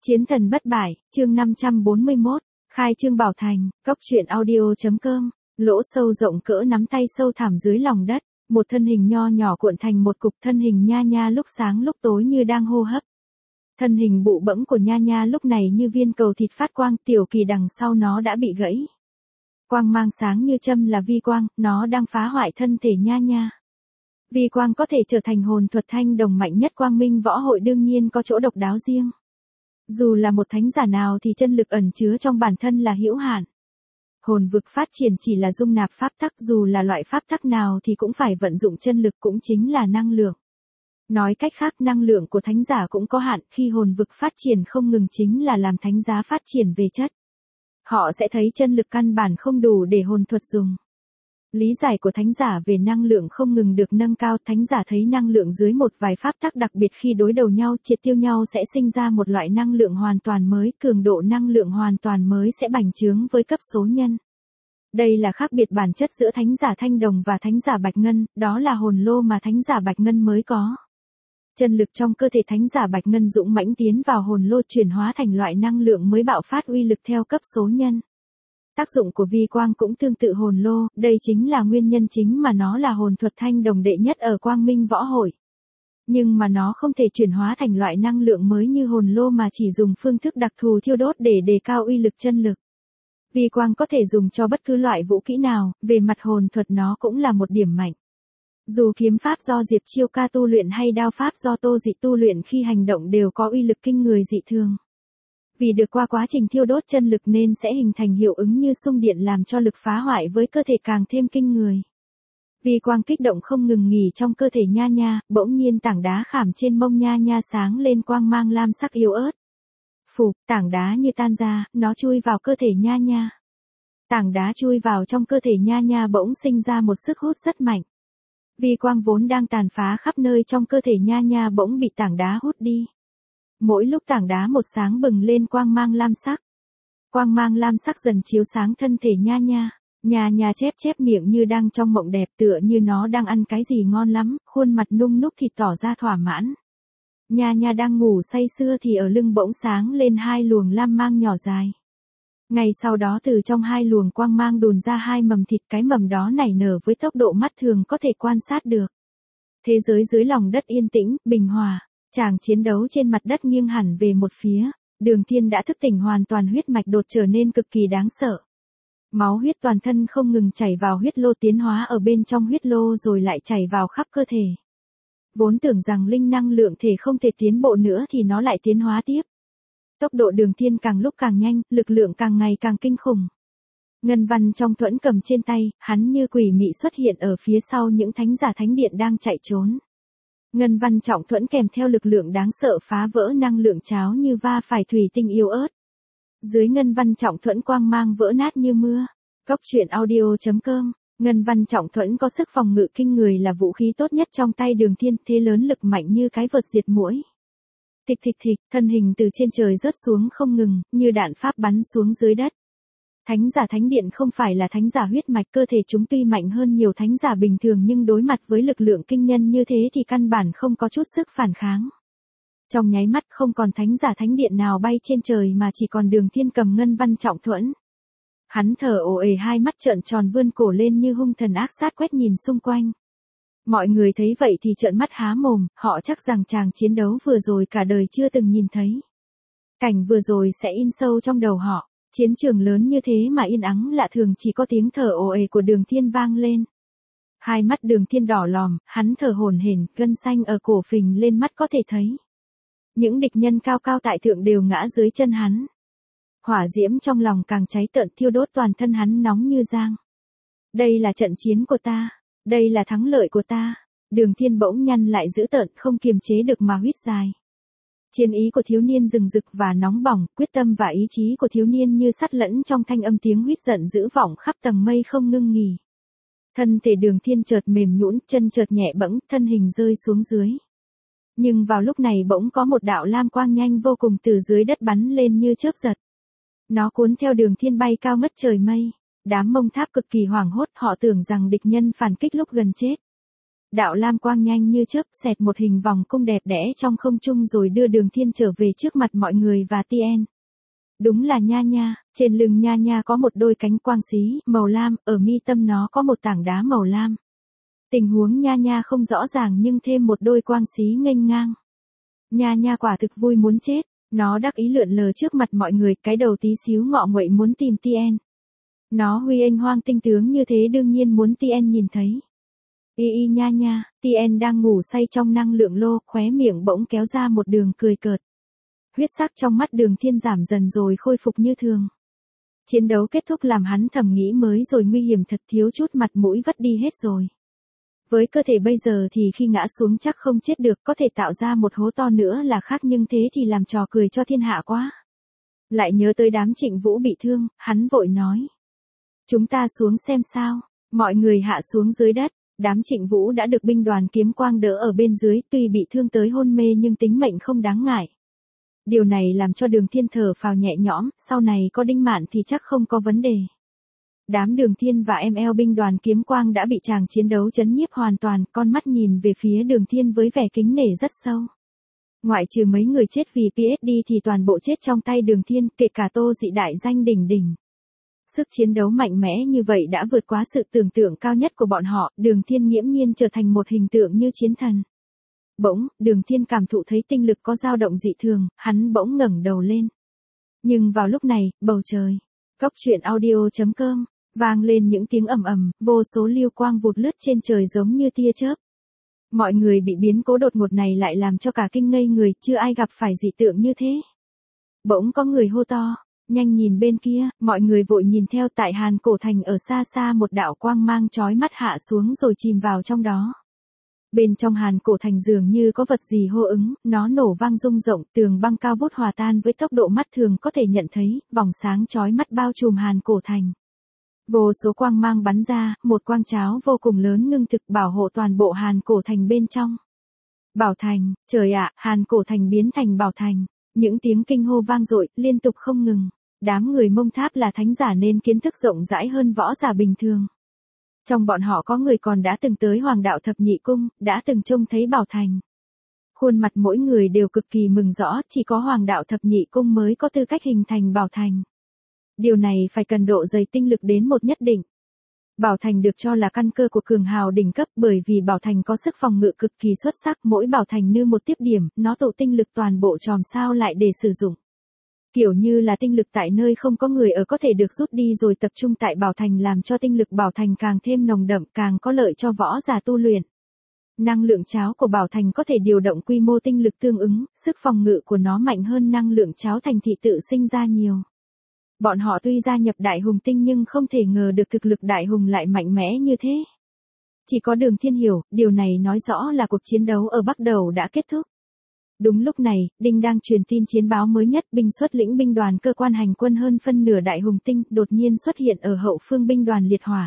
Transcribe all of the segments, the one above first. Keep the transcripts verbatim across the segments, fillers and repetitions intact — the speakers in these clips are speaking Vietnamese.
Chiến thần bất bại, chương năm trăm bốn mươi mốt, khai trương bảo thành, cốc truyện audio.com, lỗ sâu rộng cỡ nắm tay sâu thẳm dưới lòng đất, một thân hình nho nhỏ cuộn thành một cục, thân hình nha nha lúc sáng lúc tối như đang hô hấp. Thân hình bụ bẫm của nha nha lúc này như viên cầu thịt phát quang, tiểu kỳ đằng sau nó đã bị gãy. Quang mang sáng như châm là vi quang, nó đang phá hoại thân thể nha nha. Vi quang có thể trở thành hồn thuật thanh đồng mạnh nhất quang minh võ hội, đương nhiên có chỗ độc đáo riêng. Dù là một thánh giả nào thì chân lực ẩn chứa trong bản thân là hữu hạn. Hồn vực phát triển chỉ là dung nạp pháp tắc, dù là loại pháp tắc nào thì cũng phải vận dụng chân lực, cũng chính là năng lượng. Nói cách khác, năng lượng của thánh giả cũng có hạn, khi hồn vực phát triển không ngừng chính là làm thánh giá phát triển về chất. Họ sẽ thấy chân lực căn bản không đủ để hồn thuật dùng. Lý giải của thánh giả về năng lượng không ngừng được nâng cao, thánh giả thấy năng lượng dưới một vài pháp tắc đặc biệt khi đối đầu nhau, triệt tiêu nhau sẽ sinh ra một loại năng lượng hoàn toàn mới, cường độ năng lượng hoàn toàn mới sẽ bành trướng với cấp số nhân. Đây là khác biệt bản chất giữa thánh giả thanh đồng và thánh giả bạch ngân, đó là hồn lô mà thánh giả bạch ngân mới có. Chân lực trong cơ thể thánh giả bạch ngân dũng mãnh tiến vào hồn lô, chuyển hóa thành loại năng lượng mới bạo phát uy lực theo cấp số nhân. Tác dụng của vi quang cũng tương tự hồn lô, đây chính là nguyên nhân chính mà nó là hồn thuật thanh đồng đệ nhất ở Quang Minh Võ Hội. Nhưng mà nó không thể chuyển hóa thành loại năng lượng mới như hồn lô mà chỉ dùng phương thức đặc thù thiêu đốt để đề cao uy lực chân lực. Vi quang có thể dùng cho bất cứ loại vũ kỹ nào, về mặt hồn thuật nó cũng là một điểm mạnh. Dù kiếm pháp do Diệp Chiêu Ca tu luyện hay đao pháp do Tô Dị tu luyện, khi hành động đều có uy lực kinh người dị thường. Vì được qua quá trình thiêu đốt chân lực nên sẽ hình thành hiệu ứng như xung điện, làm cho lực phá hoại với cơ thể càng thêm kinh người. Vi quang kích động không ngừng nghỉ trong cơ thể nha nha, bỗng nhiên tảng đá khảm trên mông nha nha sáng lên quang mang lam sắc yếu ớt. Phù, tảng đá như tan ra, nó chui vào cơ thể nha nha. Tảng đá chui vào trong cơ thể nha nha bỗng sinh ra một sức hút rất mạnh. Vi quang vốn đang tàn phá khắp nơi trong cơ thể nha nha bỗng bị tảng đá hút đi. Mỗi lúc tảng đá một sáng bừng lên quang mang lam sắc. Quang mang lam sắc dần chiếu sáng thân thể nha nha. Nha nha chép chép miệng như đang trong mộng đẹp, tựa như nó đang ăn cái gì ngon lắm, khuôn mặt nung núc thì tỏ ra thỏa mãn. Nha nha đang ngủ say sưa thì ở lưng bỗng sáng lên hai luồng lam mang nhỏ dài. Ngay sau đó từ trong hai luồng quang mang đùn ra hai mầm thịt, cái mầm đó nảy nở với tốc độ mắt thường có thể quan sát được. Thế giới dưới lòng đất yên tĩnh, bình hòa. Tràng chiến đấu trên mặt đất nghiêng hẳn về một phía, Đường Thiên đã thức tỉnh hoàn toàn, huyết mạch đột trở nên cực kỳ đáng sợ. Máu huyết toàn thân không ngừng chảy vào huyết lô, tiến hóa ở bên trong huyết lô rồi lại chảy vào khắp cơ thể. Vốn tưởng rằng linh năng lượng thể không thể tiến bộ nữa thì nó lại tiến hóa tiếp. Tốc độ Đường Thiên càng lúc càng nhanh, lực lượng càng ngày càng kinh khủng. Ngân văn trong thuẫn cầm trên tay, hắn như quỷ mị xuất hiện ở phía sau những thánh giả thánh điện đang chạy trốn. Ngân văn trọng thuẫn kèm theo lực lượng đáng sợ phá vỡ năng lượng cháo như va phải thủy tinh yếu ớt. Dưới ngân văn trọng thuẫn quang mang vỡ nát như mưa. Cốc truyện audio.com, ngân văn trọng thuẫn có sức phòng ngự kinh người, là vũ khí tốt nhất trong tay Đường Thiên, thế lớn lực mạnh như cái vợt diệt muỗi. Thịch thịch thịch, thân hình từ trên trời rớt xuống không ngừng, như đạn pháp bắn xuống dưới đất. Thánh giả thánh điện không phải là thánh giả huyết mạch, cơ thể chúng tuy mạnh hơn nhiều thánh giả bình thường nhưng đối mặt với lực lượng kinh nhân như thế thì căn bản không có chút sức phản kháng. Trong nháy mắt không còn thánh giả thánh điện nào bay trên trời mà chỉ còn Đường Thiên cầm ngân văn trọng thuẫn. Hắn thở ồ ề, hai mắt trợn tròn vươn cổ lên như hung thần ác sát quét nhìn xung quanh. Mọi người thấy vậy thì trợn mắt há mồm, họ chắc rằng tràng chiến đấu vừa rồi cả đời chưa từng nhìn thấy. Cảnh vừa rồi sẽ in sâu trong đầu họ. Chiến trường lớn như thế mà yên ắng lạ thường, chỉ có tiếng thở ồ ề của Đường Thiên vang lên. Hai mắt Đường Thiên đỏ lòm, hắn thở hổn hển, gân xanh ở cổ phình lên, mắt có thể thấy. Những địch nhân cao cao tại thượng đều ngã dưới chân hắn. Hỏa diễm trong lòng càng cháy tợn, thiêu đốt toàn thân hắn nóng như giang. Đây là trận chiến của ta, đây là thắng lợi của ta. Đường Thiên bỗng nhăn lại dữ tợn, không kiềm chế được mà huýt dài. Chiến ý của thiếu niên rừng rực và nóng bỏng, quyết tâm và ý chí của thiếu niên như sắt lẫn trong thanh âm tiếng huýt giận dữ vọng khắp tầng mây không ngưng nghỉ. Thân thể Đường Thiên chợt mềm nhũn, chân chợt nhẹ bẫng, thân hình rơi xuống dưới. Nhưng vào lúc này bỗng có một đạo lam quang nhanh vô cùng từ dưới đất bắn lên như chớp giật. Nó cuốn theo Đường Thiên bay cao ngất trời mây. Đám Mông Tháp cực kỳ hoảng hốt, họ tưởng rằng địch nhân phản kích lúc gần chết. Đạo lam quang nhanh như chớp xẹt một hình vòng cung đẹp đẽ trong không trung rồi đưa Đường Thiên trở về trước mặt mọi người và Tien. Đúng là Nha Nha, trên lưng Nha Nha có một đôi cánh quang xí màu lam, ở mi tâm nó có một tảng đá màu lam. Tình huống Nha Nha không rõ ràng nhưng thêm một đôi quang xí nghênh ngang. Nha Nha quả thực vui muốn chết, nó đắc ý lượn lờ trước mặt mọi người, cái đầu tí xíu ngọ nguậy muốn tìm Tien. Nó huy anh hoang tinh tướng như thế đương nhiên muốn Tien nhìn thấy. Y y Nha Nha, Tien đang ngủ say trong năng lượng lô, khóe miệng bỗng kéo ra một đường cười cợt. Huyết sắc trong mắt Đường Thiên giảm dần rồi khôi phục như thường. Chiến đấu kết thúc làm hắn thầm nghĩ mới rồi nguy hiểm thật, thiếu chút mặt mũi vất đi hết rồi. Với cơ thể bây giờ thì khi ngã xuống chắc không chết được, có thể tạo ra một hố to nữa là khác, nhưng thế thì làm trò cười cho thiên hạ quá. Lại nhớ tới đám Trịnh Vũ bị thương, hắn vội nói. Chúng ta xuống xem sao. Mọi người hạ xuống dưới đất, đám Trịnh Vũ đã được binh đoàn kiếm quang đỡ ở bên dưới, tuy bị thương tới hôn mê nhưng tính mệnh không đáng ngại. Điều này làm cho Đường Thiên thở phào nhẹ nhõm, sau này có Đinh Mạn thì chắc không có vấn đề. Đám Đường Thiên và em eo binh đoàn kiếm quang đã bị chàng chiến đấu chấn nhiếp hoàn toàn, con mắt nhìn về phía Đường Thiên với vẻ kính nể rất sâu. Ngoại trừ mấy người chết vì pê ét đê thì toàn bộ chết trong tay Đường Thiên, kể cả Tô Dị đại danh đỉnh đỉnh. Sức chiến đấu mạnh mẽ như vậy đã vượt quá sự tưởng tượng cao nhất của bọn họ, Đường Thiên nghiễm nhiên trở thành một hình tượng như chiến thần. Bỗng, Đường Thiên cảm thụ thấy tinh lực có dao động dị thường, hắn bỗng ngẩng đầu lên. Nhưng vào lúc này, bầu trời, cốc truyện audio chấm com, vang lên những tiếng ầm ầm, vô số lưu quang vụt lướt trên trời giống như tia chớp. Mọi người bị biến cố đột ngột này lại làm cho cả kinh ngây người, chưa ai gặp phải dị tượng như thế. Bỗng có người hô to, nhanh nhìn bên kia, mọi người vội nhìn theo, tại Hàn Cổ Thành ở xa xa một đạo quang mang chói mắt hạ xuống rồi chìm vào trong đó. Bên trong Hàn Cổ Thành dường như có vật gì hô ứng, nó nổ vang rung rộng, tường băng cao vút hòa tan với tốc độ mắt thường có thể nhận thấy, vòng sáng chói mắt bao trùm Hàn Cổ Thành. Vô số quang mang bắn ra, một quang cháo vô cùng lớn ngưng thực bảo hộ toàn bộ Hàn Cổ Thành bên trong. Bảo Thành, trời ạ, Hàn Cổ Thành biến thành Bảo Thành. Những tiếng kinh hô vang dội, liên tục không ngừng. Đám người Mông Tháp là thánh giả nên kiến thức rộng rãi hơn võ giả bình thường. Trong bọn họ có người còn đã từng tới Hoàng đạo Thập Nhị Cung, đã từng trông thấy Bảo Thành. Khuôn mặt mỗi người đều cực kỳ mừng rõ, chỉ có Hoàng đạo Thập Nhị Cung mới có tư cách hình thành Bảo Thành. Điều này phải cần độ dày tinh lực đến một nhất định. Bảo Thành được cho là căn cơ của cường hào đỉnh cấp, bởi vì Bảo Thành có sức phòng ngự cực kỳ xuất sắc, mỗi Bảo Thành như một tiếp điểm, nó tụ tinh lực toàn bộ chòm sao lại để sử dụng. Kiểu như là tinh lực tại nơi không có người ở có thể được rút đi rồi tập trung tại Bảo Thành, làm cho tinh lực Bảo Thành càng thêm nồng đậm, càng có lợi cho võ giả tu luyện. Năng lượng cháo của Bảo Thành có thể điều động quy mô tinh lực tương ứng, sức phòng ngự của nó mạnh hơn năng lượng cháo thành thị tự sinh ra nhiều. Bọn họ tuy gia nhập Đại Hùng Tinh nhưng không thể ngờ được thực lực Đại Hùng lại mạnh mẽ như thế. Chỉ có Đường Thiên hiểu, điều này nói rõ là cuộc chiến đấu ở Bắc Đầu đã kết thúc. Đúng lúc này, Đinh đang truyền tin chiến báo mới nhất, binh xuất lĩnh binh đoàn cơ quan hành quân hơn phân nửa Đại Hùng Tinh đột nhiên xuất hiện ở hậu phương binh đoàn liệt hỏa.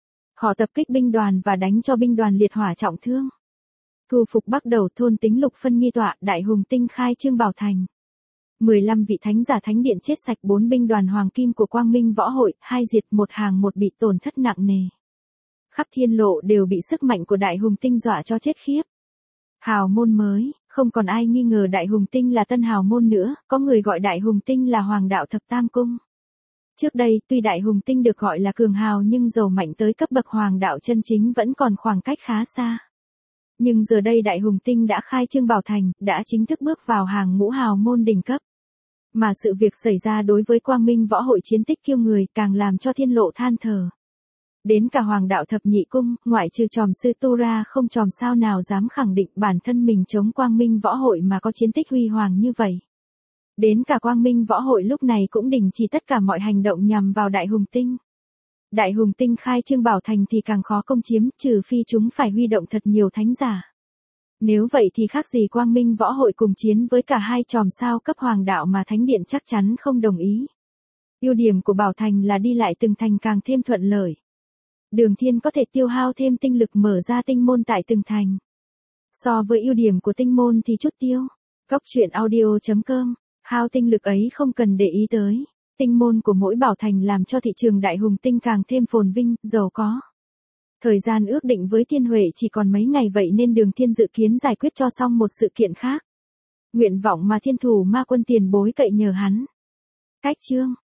Họ tập kích binh đoàn và đánh cho binh đoàn liệt hỏa trọng thương. Thu phục Bắc Đầu, thôn tính lục phân nghi tọa, Đại Hùng Tinh khai trương Bảo Thành. mười lăm vị thánh giả thánh điện chết sạch, bốn binh đoàn hoàng kim của Quang Minh Võ Hội, hai diệt một hàng một bị tổn thất nặng nề. Khắp thiên lộ đều bị sức mạnh của Đại Hùng Tinh dọa cho chết khiếp. Hào môn mới, không còn ai nghi ngờ Đại Hùng Tinh là tân hào môn nữa, có người gọi Đại Hùng Tinh là Hoàng đạo Thập Tam Cung. Trước đây, tuy Đại Hùng Tinh được gọi là cường hào nhưng giàu mạnh tới cấp bậc Hoàng đạo chân chính vẫn còn khoảng cách khá xa. Nhưng giờ đây Đại Hùng Tinh đã khai trương Bảo Thành, đã chính thức bước vào hàng ngũ hào môn đỉnh cấp. Mà sự việc xảy ra đối với Quang Minh Võ Hội chiến tích kiêu người càng làm cho thiên lộ than thở. Đến cả Hoàng đạo Thập Nhị Cung, ngoại trừ tròm sư Tu Ra không tròm sao nào dám khẳng định bản thân mình chống Quang Minh Võ Hội mà có chiến tích huy hoàng như vậy. Đến cả Quang Minh Võ Hội lúc này cũng đình chỉ tất cả mọi hành động nhằm vào Đại Hùng Tinh. Đại Hùng Tinh khai trương Bảo Thành thì càng khó công chiếm, trừ phi chúng phải huy động thật nhiều thánh giả. Nếu vậy thì khác gì Quang Minh Võ Hội cùng chiến với cả hai tròm sao cấp hoàng đạo mà Thánh Điện chắc chắn không đồng ý. Ưu điểm của Bảo Thành là đi lại từng thành càng thêm thuận lợi. Đường Thiên có thể tiêu hao thêm tinh lực mở ra tinh môn tại từng thành. So với ưu điểm của tinh môn thì chút tiêu. Cốc truyện audio chấm com, hao tinh lực ấy không cần để ý tới. Tinh môn của mỗi Bảo Thành làm cho thị trường Đại Hùng Tinh càng thêm phồn vinh, giàu có. Thời gian ước định với Thiên Huệ chỉ còn mấy ngày vậy nên Đường Thiên dự kiến giải quyết cho xong một sự kiện khác. Nguyện vọng mà Thiên Thủ Ma Quân tiền bối cậy nhờ hắn. Cách chương